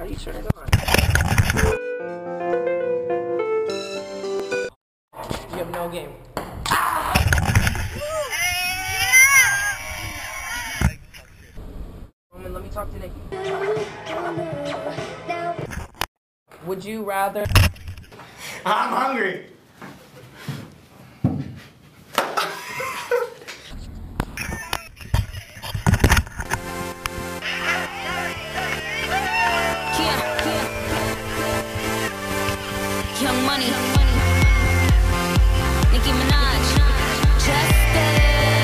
How do you turn it on? You have no game. Let me talk to Nikki. Would you rather... I'm hungry. Young Money, Nicki Minaj, Justin.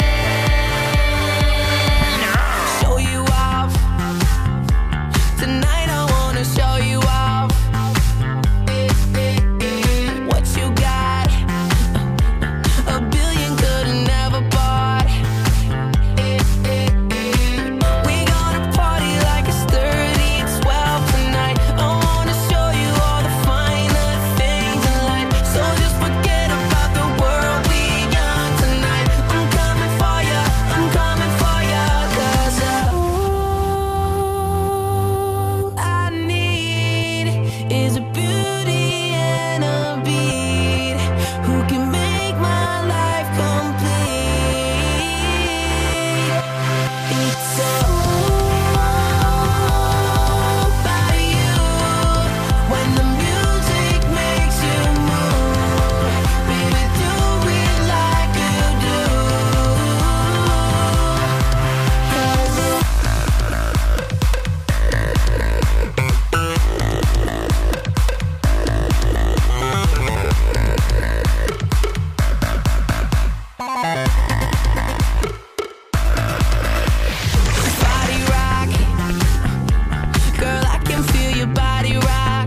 Show you off tonight. I wanna show you off what you got. A billion could've never bought. We gonna party like it's 30-12 tonight. I wanna show you all the finer things in life. So just forget about the world we got tonight. I'm coming for ya, I'm coming for ya. 'Cause all I need is a beauty and a beat who can make my life complete. It's all about you. When the music makes you move, baby, do it like you do. 'Cause body rock, girl, I can feel your body rock.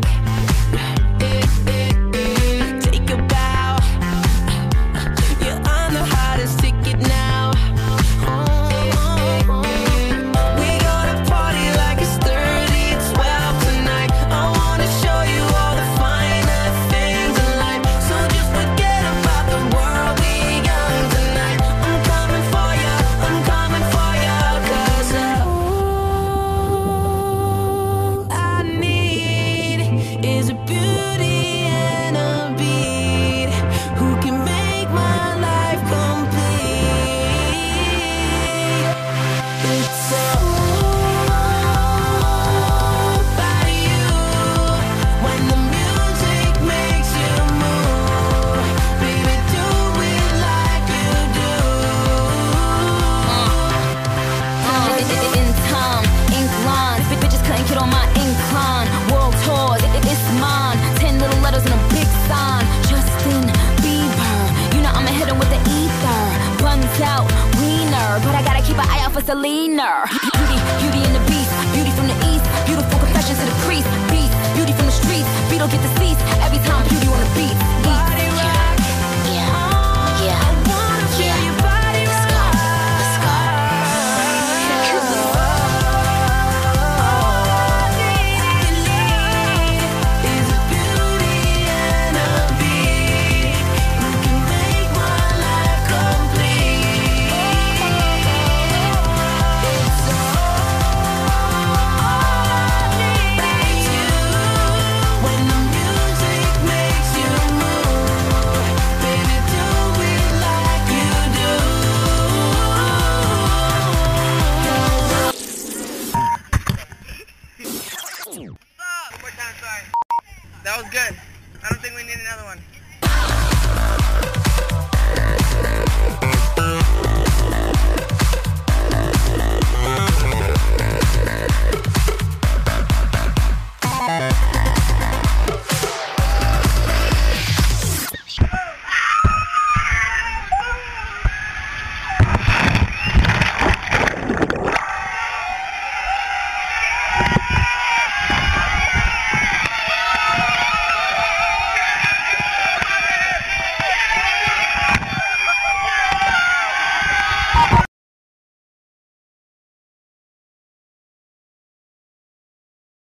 Take a bow, you're on the hottest ticket now. We gonna party like it's 30-12 tonight. I wanna show you all the finer things in life. So just forget about the world we got tonight. I'm coming for ya, I'm coming for ya. 'Cause all I need is a beauty and a beat who can make my life complete. It's all about you. When the music makes you move, baby, do it like you do. In time, ink lines, bitches couldn't get on my incline. World tours, it's mine. 10 little letters and a big sign. Justin Bieber, you know I'ma hit him with the ether. Buns out, wiener, but I gotta keep an eye out for Selena. Beauty and the beast, beauty from the east, beautiful confessions to the priest. Beast, beauty from the streets, Beetle get the